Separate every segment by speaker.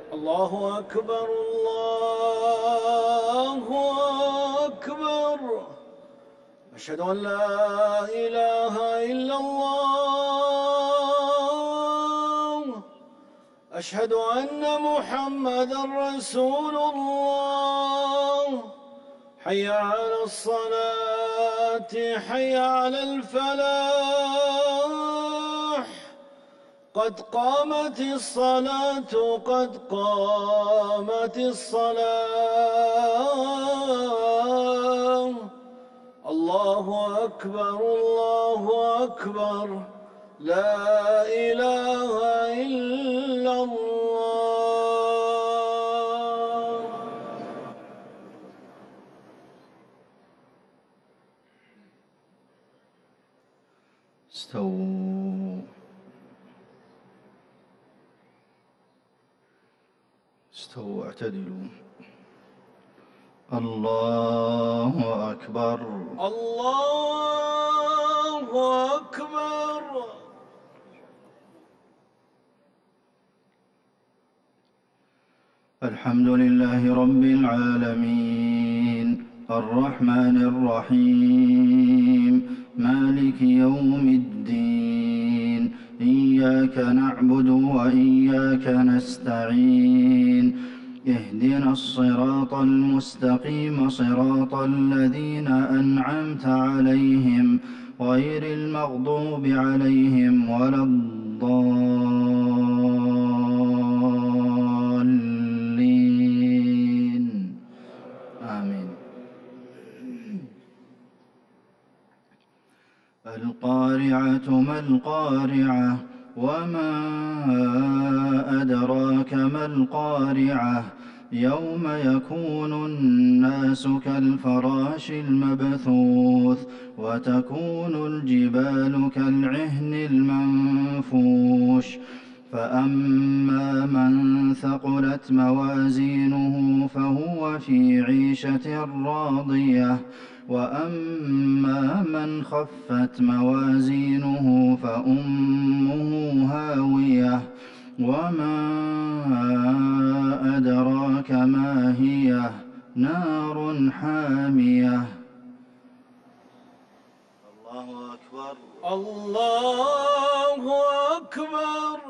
Speaker 1: الله أكبر الله أكبر. أشهد أن لا إله إلا الله. أشهد أن محمدًا رسول الله. حي على الصلاة حي على الفلاح. قد قامت الصلاة قد قامت الصلاة. الله أكبر الله أكبر. لا إله إلا الله.
Speaker 2: استووا اعتدلوا. الله أكبر
Speaker 1: الله أكبر.
Speaker 2: الحمد لله رب العالمين الرحمن الرحيم مالك يوم الدين إياك نعبد وإياك نستعين اهدنا الصراط المستقيم صراط الذين أنعمت عليهم غير المغضوب عليهم ولا الضالين آمين. القارعة ما القارعة وما أدراك ما القارعة يوم يكون الناس كالفراش المبثوث وتكون الجبال كالعهن المنفوش فأما من ثقلت موازينه فهو في عيشة راضية وأما من خفت موازينه فأمه هاوية وما أدراك ما هي نار حامية. الله أكبر
Speaker 1: الله أكبر.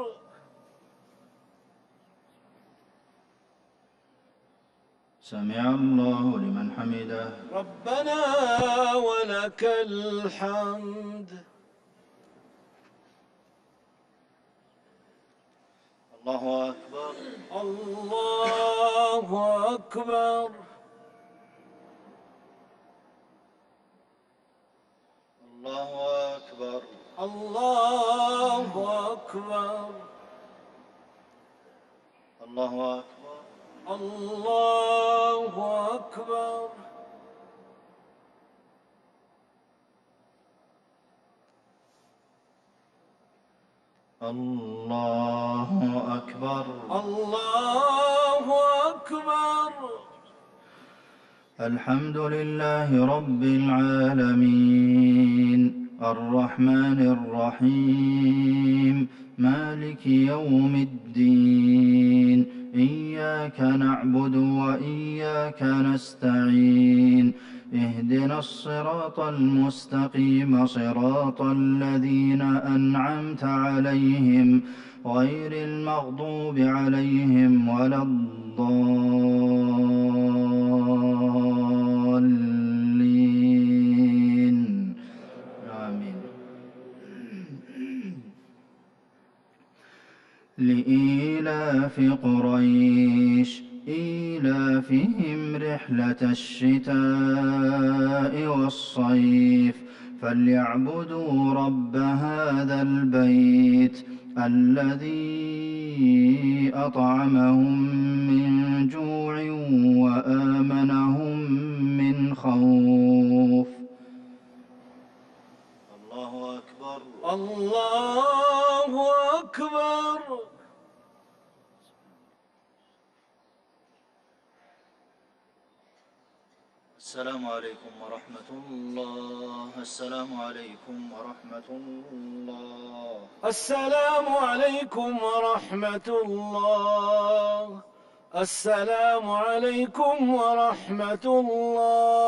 Speaker 2: سمع الله لمن حمده.
Speaker 1: ربنا ولك الحمد.
Speaker 2: الله أكبر
Speaker 1: الله أكبر.
Speaker 2: الله أكبر
Speaker 1: الله أكبر.
Speaker 2: الله أكبر
Speaker 1: الله أكبر.
Speaker 2: الله أكبر
Speaker 1: الله أكبر.
Speaker 2: الحمد لله رب العالمين الرحمن الرحيم مالك يوم الدين إياك نعبد وإياك نستعين اهدنا الصراط المستقيم صراط الذين أنعمت عليهم غير المغضوب عليهم ولا الضالين آمين. لإيلاف قريش إيلافهم رحلة الشتاء والصيف فليعبدوا رب هذا البيت الذي أطعمهم من جوع وآمنهم من خوف. الله أكبر
Speaker 1: الله أكبر.
Speaker 2: السلام عليكم ورحمة الله. السلام عليكم ورحمة الله.
Speaker 1: السلام عليكم ورحمة الله. السلام عليكم ورحمة الله.